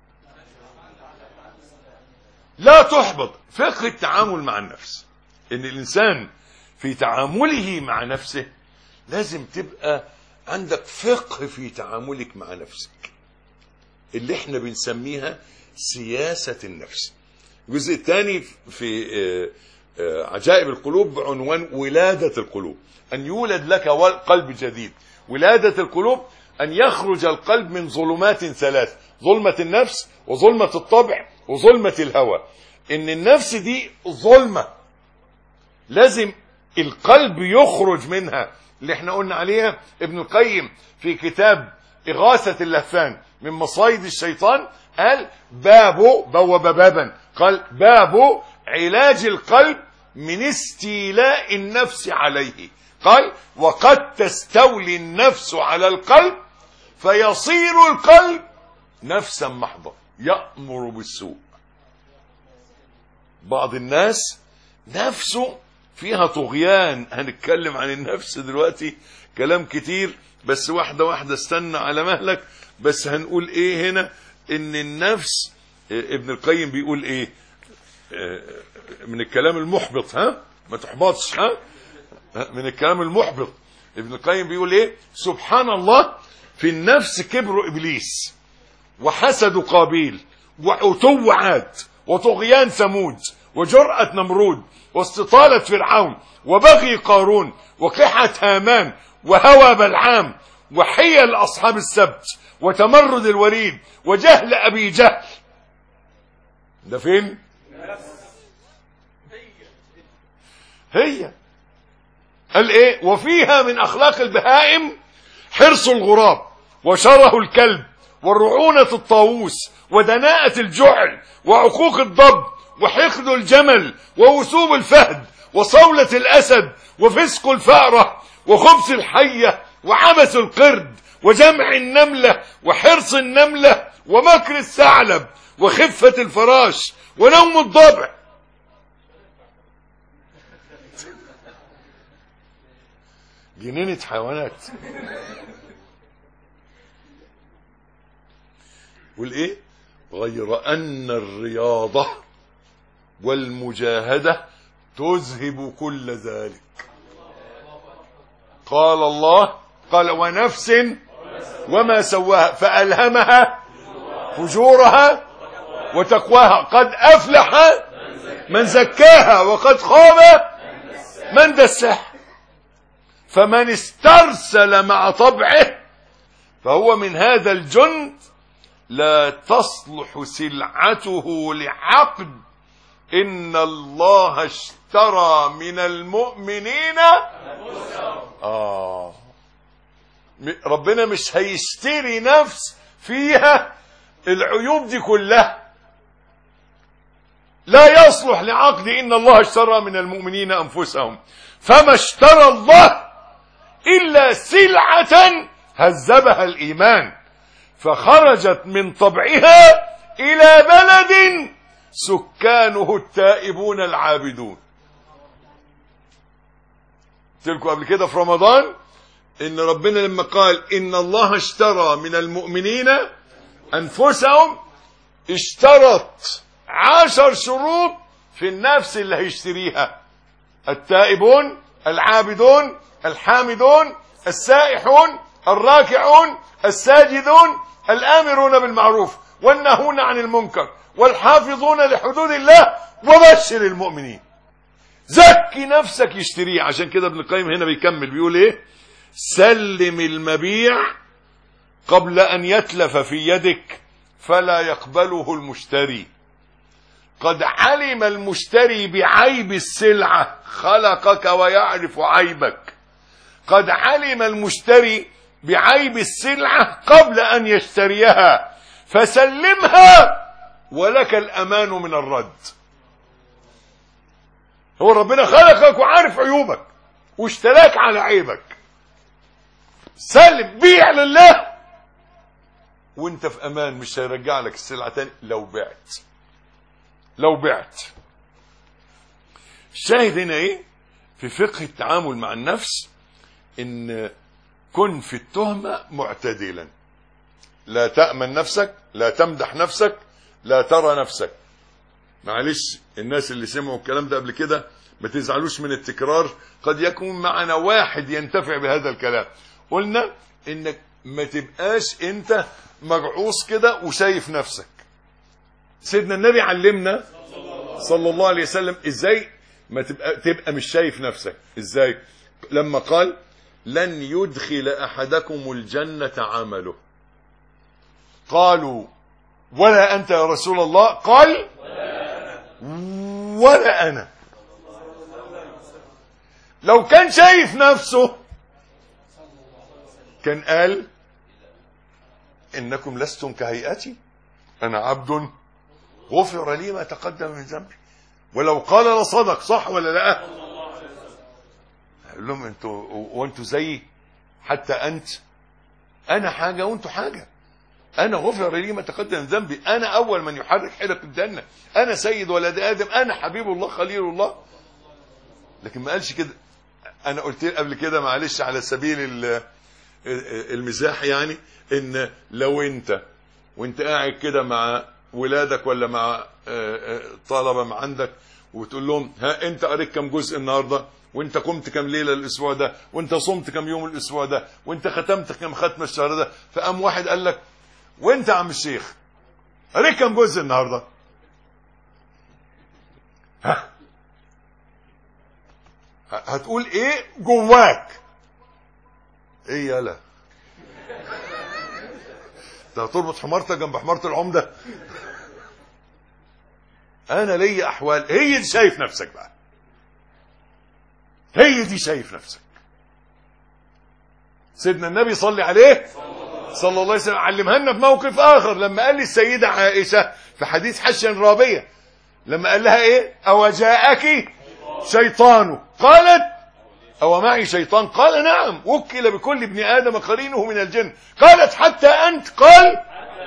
لا تحبط. فقه التعامل مع النفس، ان الانسان في تعامله مع نفسه لازم تبقى عندك فقه في تعاملك مع نفسك، اللي احنا بنسميها سياسة النفس. الجزء الثاني في عجائب القلوب بعنوان ولادة القلوب، أن يولد لك قلب جديد. ولادة القلوب أن يخرج القلب من ظلمات ثلاث: ظلمة النفس، وظلمة الطبع، وظلمة الهوى. إن النفس دي ظلمة لازم القلب يخرج منها، اللي احنا قلنا عليها. ابن القيم في كتاب إغاثة اللهفان من مصايد الشيطان قال بابا قال باب علاج القلب من استيلاء النفس عليه. قال وقد تستولي النفس على القلب فيصير القلب نفسا محضة يأمر بالسوء. بعض الناس نفسه فيها طغيان. هنتكلم عن النفس دلوقتي كلام كتير، بس واحدة واحدة، استنى على مهلك. بس هنقول ايه هنا؟ ان النفس ابن القيم بيقول ايه من الكلام المحبط، ما تحبطش، من الكلام المحبط. ابن القيم بيقول ايه؟ سبحان الله، في النفس كبر ابليس، وحسد قابيل، وعتو عاد، وطغيان ثمود، وجرأة نمرود، واستطالة فرعون، وبغي قارون، وقحة هامان، وهوى بلعام، وحيل أصحاب السبت، وتمرد الوليد، وجهل أبي جهل. ده فين؟ هي قال ايه؟ وفيها من أخلاق البهائم حرص الغراب، وشره الكلب، والرعونة الطاووس، ودناءة الجعل، وعقوق الضب، وحقد الجمل، ووثوب الفهد، وصولة الأسد، وفسق الفأرة، وخبث الحية، وعبث القرد، وجمع النملة، وحرص النملة، ومكر الثعلب، وخفة الفراش، ونوم الضبع. جنينة حيوانات. والايه؟ غير ان الرياضة والمجاهدة تذهب كل ذلك. قال الله، قال ونفس وما سواها فألهمها فجورها وتقواها، قد أفلح من زكاها وقد خاب من دساها. فمن استرسل مع طبعه فهو من هذا الجند لا تصلح سلعته لعقد. إن الله اشترى من المؤمنين ربنا مش هيشتري نفس فيها العيوب دي كلها، لا يصلح لعقد. إن الله اشترى من المؤمنين أنفسهم، فما اشترى الله إلا سلعة هذبها الإيمان، فخرجت من طبعها إلى بلد سكانه التائبون العابدون. قلت قبل كده في رمضان إن ربنا لما قال إن الله اشترى من المؤمنين أنفسهم، اشترط 10 شروط في النفس اللي هيشتريها: التائبون، العابدون، الحامدون، السائحون، الراكعون، الساجدون، الآمرون بالمعروف والناهون عن المنكر، والحافظون لحدود الله، وبشر المؤمنين. زكي نفسك يشتريه. عشان كده ابن القيم هنا بيكمل بيقول ايه؟ سلم المبيع قبل ان يتلف في يدك فلا يقبله المشتري. قد علم المشتري بعيب السلعة، خلقك ويعرف عيبك. قد علم المشتري بعيب السلعة قبل أن يشتريها، فسلمها ولك الأمان من الرد. هو ربنا خلقك وعارف عيوبك واشتراك على عيبك. سلم، بيع لله وانت في أمان، مش هيرجع لك السلعة تاني لو بعت. الشاهد هنا ايه في فقه التعامل مع النفس؟ ان كن في التهمة معتدلا، لا تأمن نفسك، لا تمدح نفسك، لا ترى نفسك. معلش الناس اللي سمعوا الكلام ده قبل كده ما تزعلوش من التكرار، قد يكون معنا واحد ينتفع بهذا الكلام. قلنا انك ما تبقاش انت مجعوص كده وشايف نفسك. سيدنا النبي علمنا صلى الله عليه وسلم. ازاي ما تبقى مش شايف نفسك؟ ازاي؟ لما قال لن يدخل احدكم الجنة عمله، قالوا ولا انت يا رسول الله؟ قال ولا انا. لو كان شايف نفسه كان قال انكم لستم كهيئتي، انا عبد غفر لي ما تقدم من ذنبي. ولو قال لصدق. صح ولا لا؟ قال لهم وانتوا زيي، حتى انت، انا حاجه وانتوا حاجه. انا غفر لي ما تقدم من ذنبي، انا اول من يحرك حلق الجنه، انا سيد ولد ادم، انا حبيب الله خليل الله. لكن ما قالش كده. انا قلت قبل كده معلش على سبيل المزاح، يعني ان لو انت وانت قاعد كده مع ولادك ولا مع طلبه عندك وتقول لهم ها انت قريت كم جزء النهارده، وانت قمت كم ليله الاسبوع ده، وانت صمت كم يوم الاسبوع ده، وانت ختمت كم ختمه الشهر ده، فقام واحد قال لك وانت يا عم الشيخ قريت كم جزء النهارده؟ ها هتقول ايه جواك؟ ايه يالا؟ انت هتربط حمارتك جنب حمارة العمدة؟ انا ليا احوال. هي دي شايف نفسك بقى، هي دي شايف نفسك. سيدنا النبي صلى عليه صلى الله عليه وسلم علمها لنا في موقف اخر، لما قال للسيدة عائشة في حديث حشا رابية، لما قال لها ايه؟ او جاءك شيطان؟ قالت او معي شيطان؟ قال نعم، وكل بكل ابن ادم قرينه من الجن. قالت حتى انت؟ قال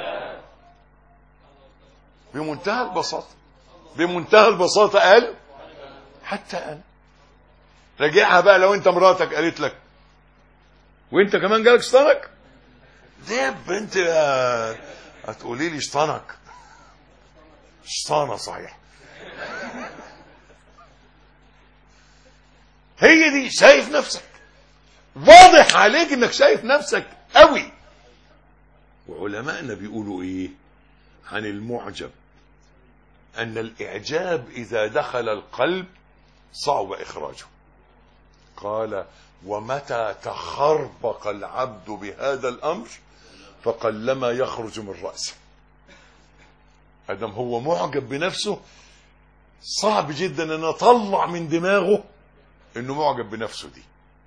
بمنتهى البساطة، بمنتهى البساطة قال حتى انا. راجعها بقى لو انت مراتك قالت لك وانت كمان جالك شيطانك، دب انت هتقولي لي شيطانك؟ شيطانة صحيح. هي دي شايف نفسك، واضح عليك انك شايف نفسك قوي. وعلماءنا بيقولوا ايه عن المعجب؟ ان الاعجاب اذا دخل القلب صعب اخراجه. قال ومتى تخربق العبد بهذا الامر فقلما يخرج من رأسه. ادم هو معجب بنفسه صعب جدا ان اطلع من دماغه انه معجب بنفسه. دي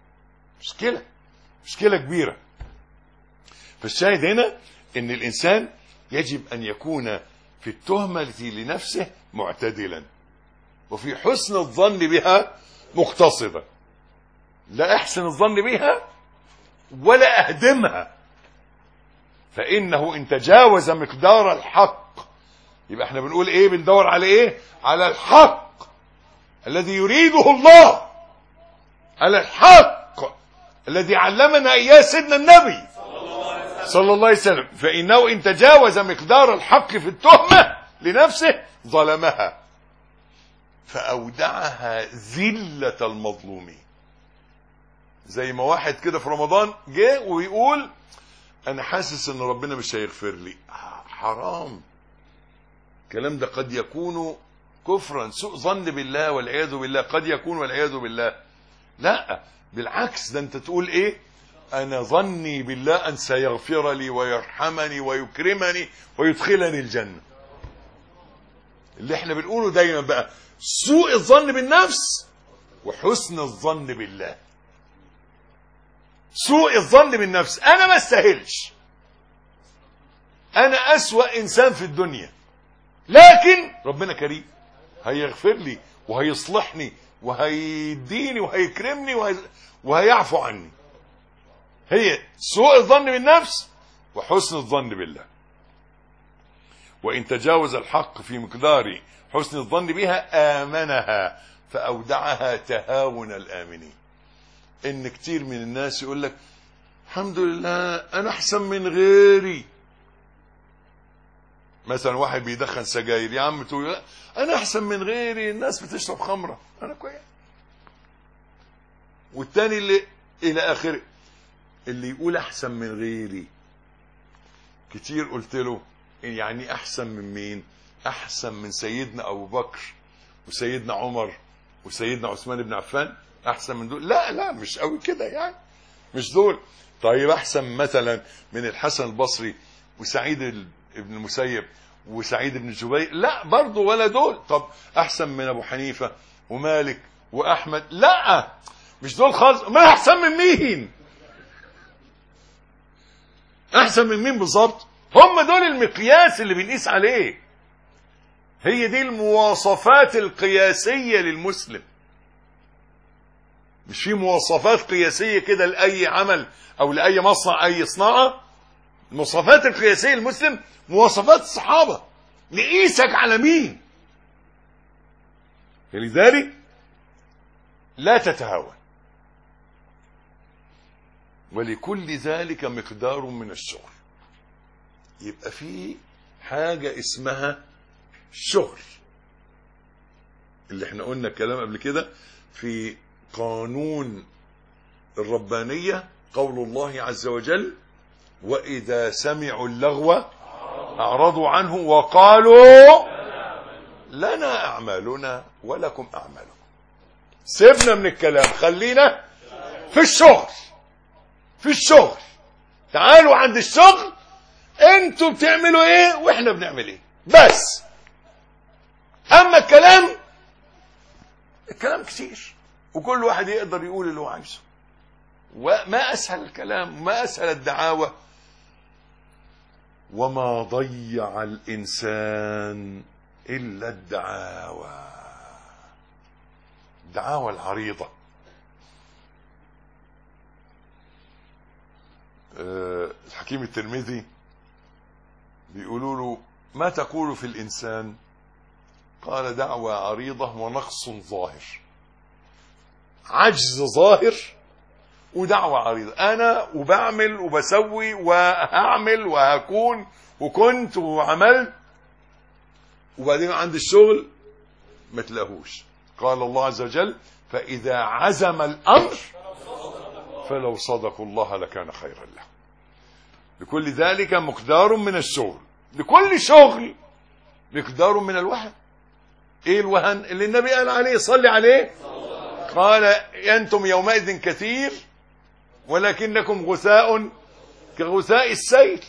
مشكلة كبيرة. فالشاهد هنا ان الانسان يجب ان يكون في التهمة لنفسه معتدلا، وفي حسن الظن بها مقتصدا. لا احسن الظن بها ولا اهدمها، فانه ان تجاوز مقدار الحق، يبقى احنا بنقول ايه؟ بندور على ايه؟ على الحق الذي يريده الله، على الحق الذي علمنا اياه سيدنا النبي صلى الله عليه وسلم. فانه ان تجاوز مقدار الحق في التهمة لنفسه ظلمها فاودعها ذلة المظلومين. زي ما واحد كده في رمضان جه ويقول انا حاسس ان ربنا مش هيغفر لي. حرام. الكلام ده قد يكون كفرا، سوء ظن بالله والعياذ بالله، قد يكون والعياذ بالله. لا بالعكس، ده انت تقول ايه؟ انا ظني بالله ان سيغفر لي ويرحمني ويكرمني ويدخلني الجنة. اللي احنا بنقوله دايما بقى سوء الظن بالنفس وحسن الظن بالله. سوء الظن بالنفس، انا ما استاهلش، انا اسوأ انسان في الدنيا، لكن ربنا كريم هيغفر لي وهيصلحني وهيديني وهيكرمني وهيعفو عني. هي سوء الظن بالنفس وحسن الظن بالله. وإن تجاوز الحق في مقدار حسن الظن بها آمنها فأودعها تهاون الآمنين. إن كتير من الناس يقول لك الحمد لله أنا أحسن من غيري. مثلا واحد بيدخن سجاير، يا عم تقول أنا أحسن من غيري، الناس بتشرب خمرة أنا كويس. والتاني اللي إلى آخره اللي يقول أحسن من غيري. كتير قلت له يعني أحسن من مين؟ أحسن من سيدنا أبو بكر وسيدنا عمر وسيدنا عثمان بن عفان احسن من دول؟ لا مش قوي كده يعني، مش دول. طيب احسن مثلا من الحسن البصري وسعيد بن المسيب وسعيد بن جبير؟ لا برضه ولا دول. طب احسن من ابو حنيفه ومالك واحمد؟ لا مش دول خالص. ما احسن من مين؟ احسن من مين بالظبط؟ هم دول المقياس اللي بنقيس عليه. هي دي المواصفات القياسيه للمسلم. مش في مواصفات قياسيه كده لاي عمل او لاي مصنع اي صناعه؟ المواصفات القياسيه للمسلم مواصفات الصحابه. نقيسك على مين؟ لذلك لا تتهاون. ولكل ذلك مقدار من الشغل. يبقى في حاجة اسمها شغل، اللي احنا قلنا الكلام قبل كده في قانون الربانية. قول الله عز وجل: وإذا سمعوا اللغو أعرضوا عنه وقالوا لنا أعمالنا ولكم أعمالكم. سيبنا من الكلام، خلينا في الشغل. في الشغل تعالوا عند الشغل، انتوا بتعملوا ايه واحنا بنعمل ايه بس. اما الكلام كتير، وكل واحد يقدر يقول اللي هو عايزه. وما اسهل الكلام وما اسهل الدعاوى. وما ضيع الانسان الا الدعاوى العريضه. الحكيم الترمذي بيقولوا له: ما تقول في الإنسان؟ قال: دعوى عريضة ونقص ظاهر. عجز ظاهر ودعوى عريضة. أنا وبعمل وبسوي وهعمل وهكون وكنت وعملت، وبعدين عند الشغل ما تلاقوش. قال الله عز وجل: فإذا عزم الأمر فلو صدقوا الله لكان خيرا له. لكل ذلك مقدار من الشغل. لكل شغل مقدار من الوهن. ايه الوهن اللي النبي قال عليه؟ صلي عليه. قال: انتم يومئذ كثير ولكنكم غثاء كغثاء السيل.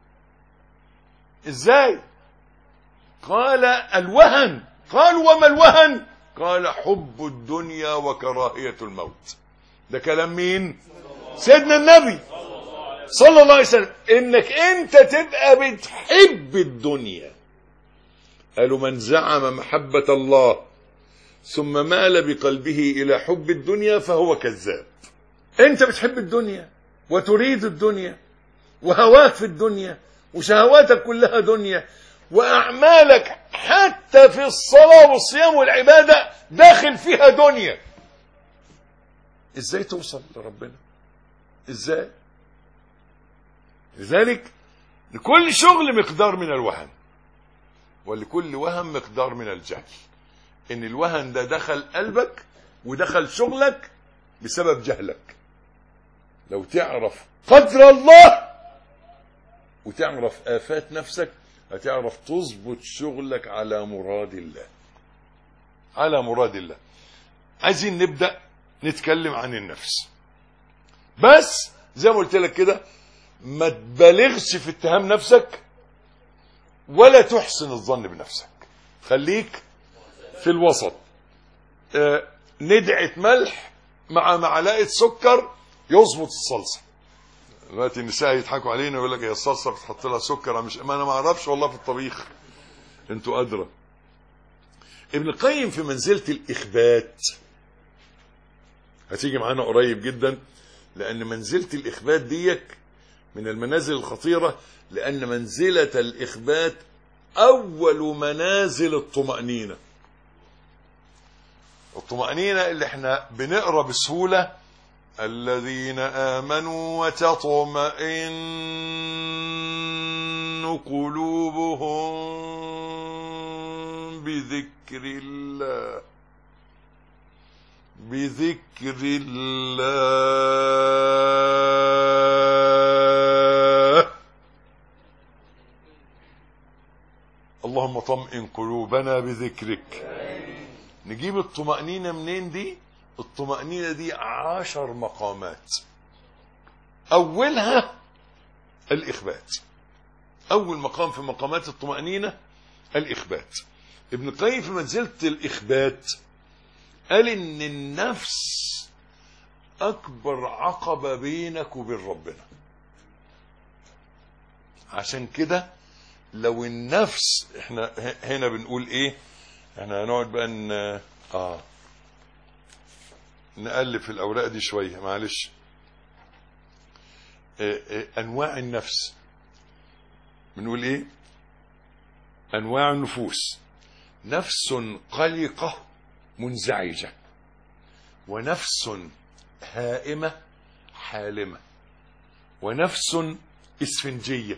ازاي؟ قال: الوهن. قال: وما الوهن؟ قال: حب الدنيا وكراهية الموت. ده كلام مين؟ سيدنا النبي صلى الله عليه وسلم. انك انت تبقى بتحب الدنيا. قالوا: من زعم محبة الله ثم مال بقلبه الى حب الدنيا فهو كذاب. انت بتحب الدنيا وتريد الدنيا وهواك في الدنيا وشهواتك كلها دنيا، واعمالك حتى في الصلاة والصيام والعبادة داخل فيها دنيا. ازاي توصل لربنا؟ ازاي؟ لذلك لكل شغل مقدار من الوهن، ولكل وهن مقدار من الجهل. ان الوهن ده دخل قلبك ودخل شغلك بسبب جهلك. لو تعرف قدر الله وتعرف آفات نفسك هتعرف تظبط شغلك على مراد الله. على مراد الله. عايزين نبدأ نتكلم عن النفس، بس زي ما قلت لك كده ما تبالغش في اتهام نفسك ولا تحسن الظن بنفسك. خليك في الوسط. ندعة ملح مع معلقة سكر يظبط الصلصة. دلوقتي النساء يضحكوا علينا ويقول لك: هي الصلصة بتحط لها سكر؟ ما انا ما اعرفش والله في الطبيخ، انتوا ادرى. ابن القيم في منزلة الإخبات هتيجي معانا قريب جدا، لأن منزلة الإخبات ديك من المنازل الخطيرة، لأن منزلة الإخبات أول منازل الطمأنينة. الطمأنينة اللي احنا بنقرأ بسهولة: الذين آمنوا وتطمئن قلوبهم بذكر الله. بذكر الله. اللهم طمئن قلوبنا بذكرك. نجيب الطمأنينة منين دي؟ الطمأنينة دي 10 مقامات، أولها الإخبات. أول مقام في مقامات الطمأنينة الإخبات. ابن القيم في منزلة الإخبات قال إن النفس أكبر عقبة بينك وبين ربنا. عشان كده لو النفس، احنا هنا بنقول ايه؟ احنا هنقعد بقى نقلب في الأوراق دي شوية، معلش. أنواع النفس بنقول ايه؟ أنواع النفوس: نفس قلقة منزعجة، ونفس هائمة حالمة، ونفس إسفنجية،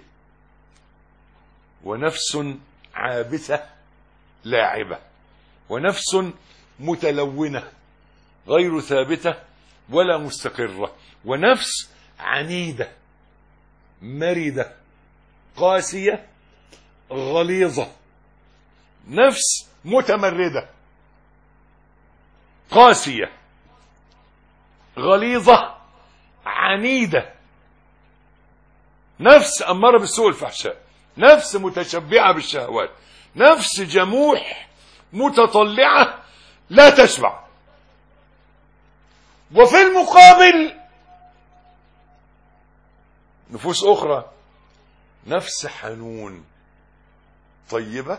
ونفس عابثة لاعبة، ونفس متلونة غير ثابتة ولا مستقرة، ونفس عنيدة مريدة قاسية غليظة، نفس متمردة قاسية غليظة عنيدة، نفس أمارة بالسوء والفحشاء، نفس متشبعة بالشهوات، نفس جموح متطلعة لا تشبع. وفي المقابل نفوس أخرى: نفس حنون طيبة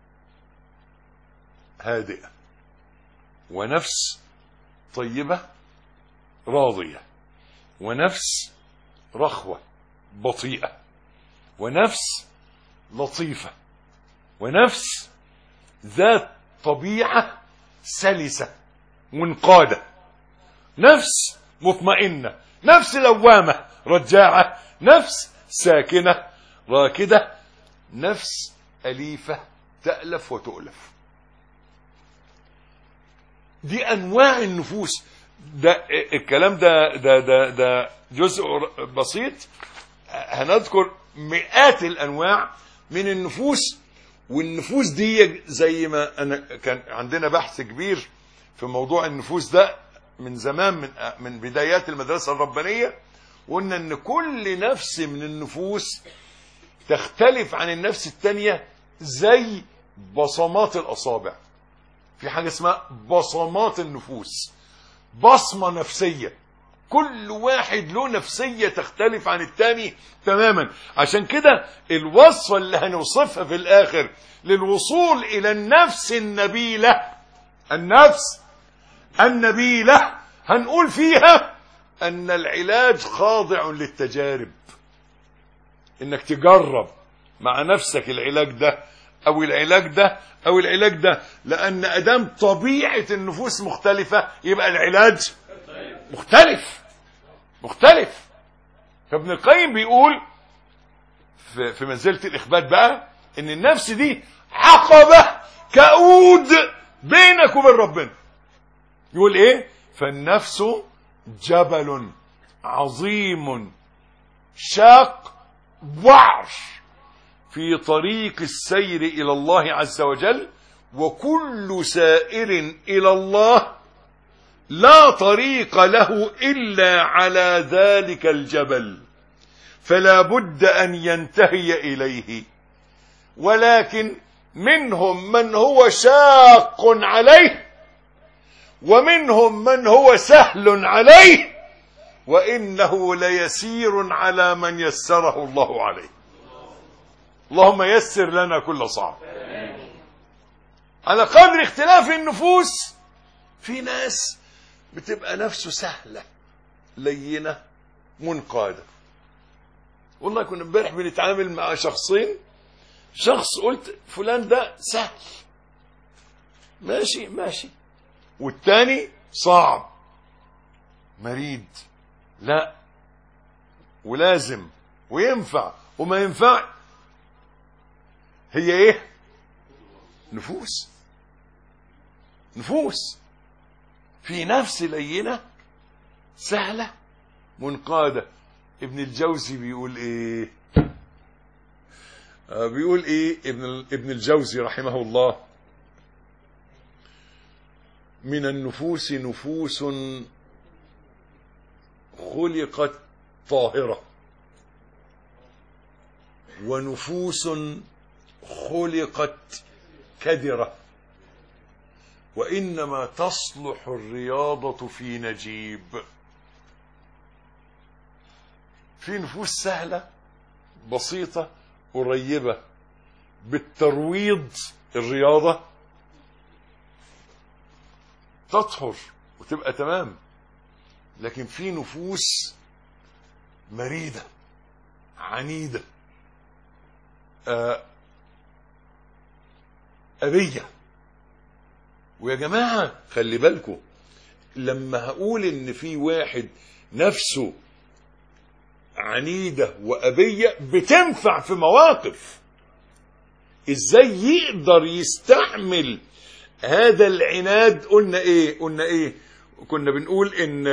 هادئة، ونفس طيبة راضية، ونفس رخوة بطيئة، ونفس لطيفة، ونفس ذات طبيعة سلسة منقادة، نفس مطمئنة، نفس لوامة رجاعة، نفس ساكنة راكدة، نفس أليفة تألف وتؤلف. دي أنواع النفوس. ده الكلام ده جزء بسيط. هنذكر مئات الأنواع من النفوس. والنفوس دي زي ما أنا كان عندنا بحث كبير في موضوع النفوس ده من زمان، من بدايات المدرسة الربانية، وقلنا ان كل نفس من النفوس تختلف عن النفس التانية زي بصمات الأصابع. في حاجة اسمها بصمات النفوس، بصمة نفسية، كل واحد له نفسية تختلف عن التاني تماما. عشان كده الوصفة اللي هنوصفها في الآخر للوصول إلى النفس النبيلة، النفس النبيلة، هنقول فيها أن العلاج خاضع للتجارب. إنك تجرب مع نفسك العلاج ده أو العلاج ده أو العلاج ده، لأن أدام طبيعة النفوس مختلفة يبقى العلاج مختلف. فابن القيم بيقول في منزلة الإخبات بقى إن النفس دي عقبة كؤود بينك وبين ربنا. يقول إيه؟ فالنفس جبل عظيم شاق وعر في طريق السير إلى الله عز وجل، وكل سائر إلى الله لا طريق له إلا على ذلك الجبل، فلا بد أن ينتهي إليه. ولكن منهم من هو شاق عليه، ومنهم من هو سهل عليه، وإنه ليسير على من يسره الله عليه. اللهم يسر لنا كل صعب. على قدر اختلاف النفوس، في ناس بتبقى نفسه سهلة لينة منقادة. والله كنا امبارح بنتعامل مع شخصين، شخص قلت فلان ده سهل ماشي، والتاني صعب مريد، لا ولازم وينفع وما ينفع. هي ايه؟ نفوس. في نفس لينة سهلة منقادة. ابن الجوزي بيقول ايه؟ ابن الجوزي رحمه الله من النفوس نفوس خلقت طاهرة، ونفوس خلقت كدرة، وإنما تصلح الرياضة في نجيب. في نفوس سهلة بسيطة قريبة بالترويض الرياضة تطهر وتبقى تمام، لكن في نفوس مريدة عنيدة أبية. ويا جماعة خلي بالكم، لما هقول ان في واحد نفسه عنيدة وأبية بتنفع في مواقف، ازاي يقدر يستحمل هذا العناد؟ قلنا ايه كنا بنقول ان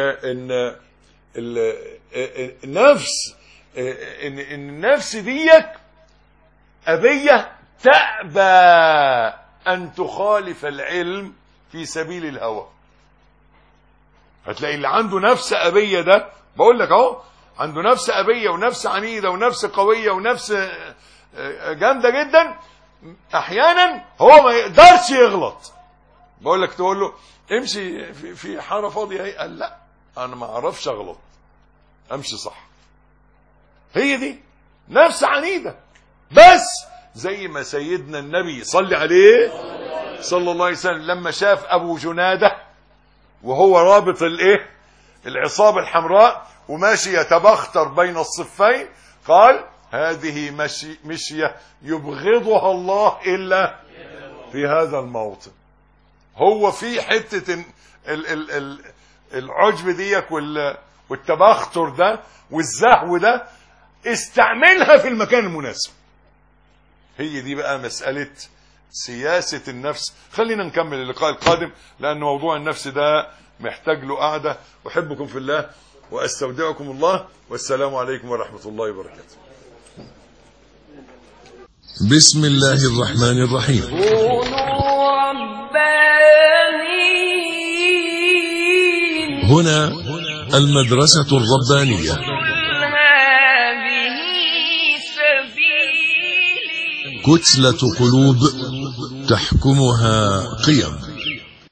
النفس، ان النفس ديك أبية تأبى أن تخالف العلم في سبيل الهوى. هتلاقي اللي عنده نفس أبية ده، بقول لك اهو، عنده نفس أبية ونفس عنيدة ونفس قوية ونفس جامدة جدا، أحيانا هو ما يقدرش يغلط. بقول لك تقول له امشي في حارة فاضية، هي قال لا أنا ما أعرفش أغلط، أمشي صح. هي دي نفس عنيدة. بس زي ما سيدنا النبي صلى عليه صلى الله عليه وسلم لما شاف أبو جنادة وهو رابط العصابة الحمراء وماشي يتبختر بين الصفين، قال هذه مشية يبغضها الله إلا في هذا الموطن. هو في حتة العجب ديك والتبختر ده والزهو ده استعملها في المكان المناسب. هي دي بقى مسألة سياسة النفس. خلينا نكمل اللقاء القادم، لأن موضوع النفس ده محتاج له قعدة. أحبكم في الله وأستودعكم الله، والسلام عليكم ورحمة الله وبركاته. بسم الله الرحمن الرحيم. كونوا ربانيين. هنا المدرسة الربانية. هذه سبيلي. كتلة قلوب تحكمها قيم.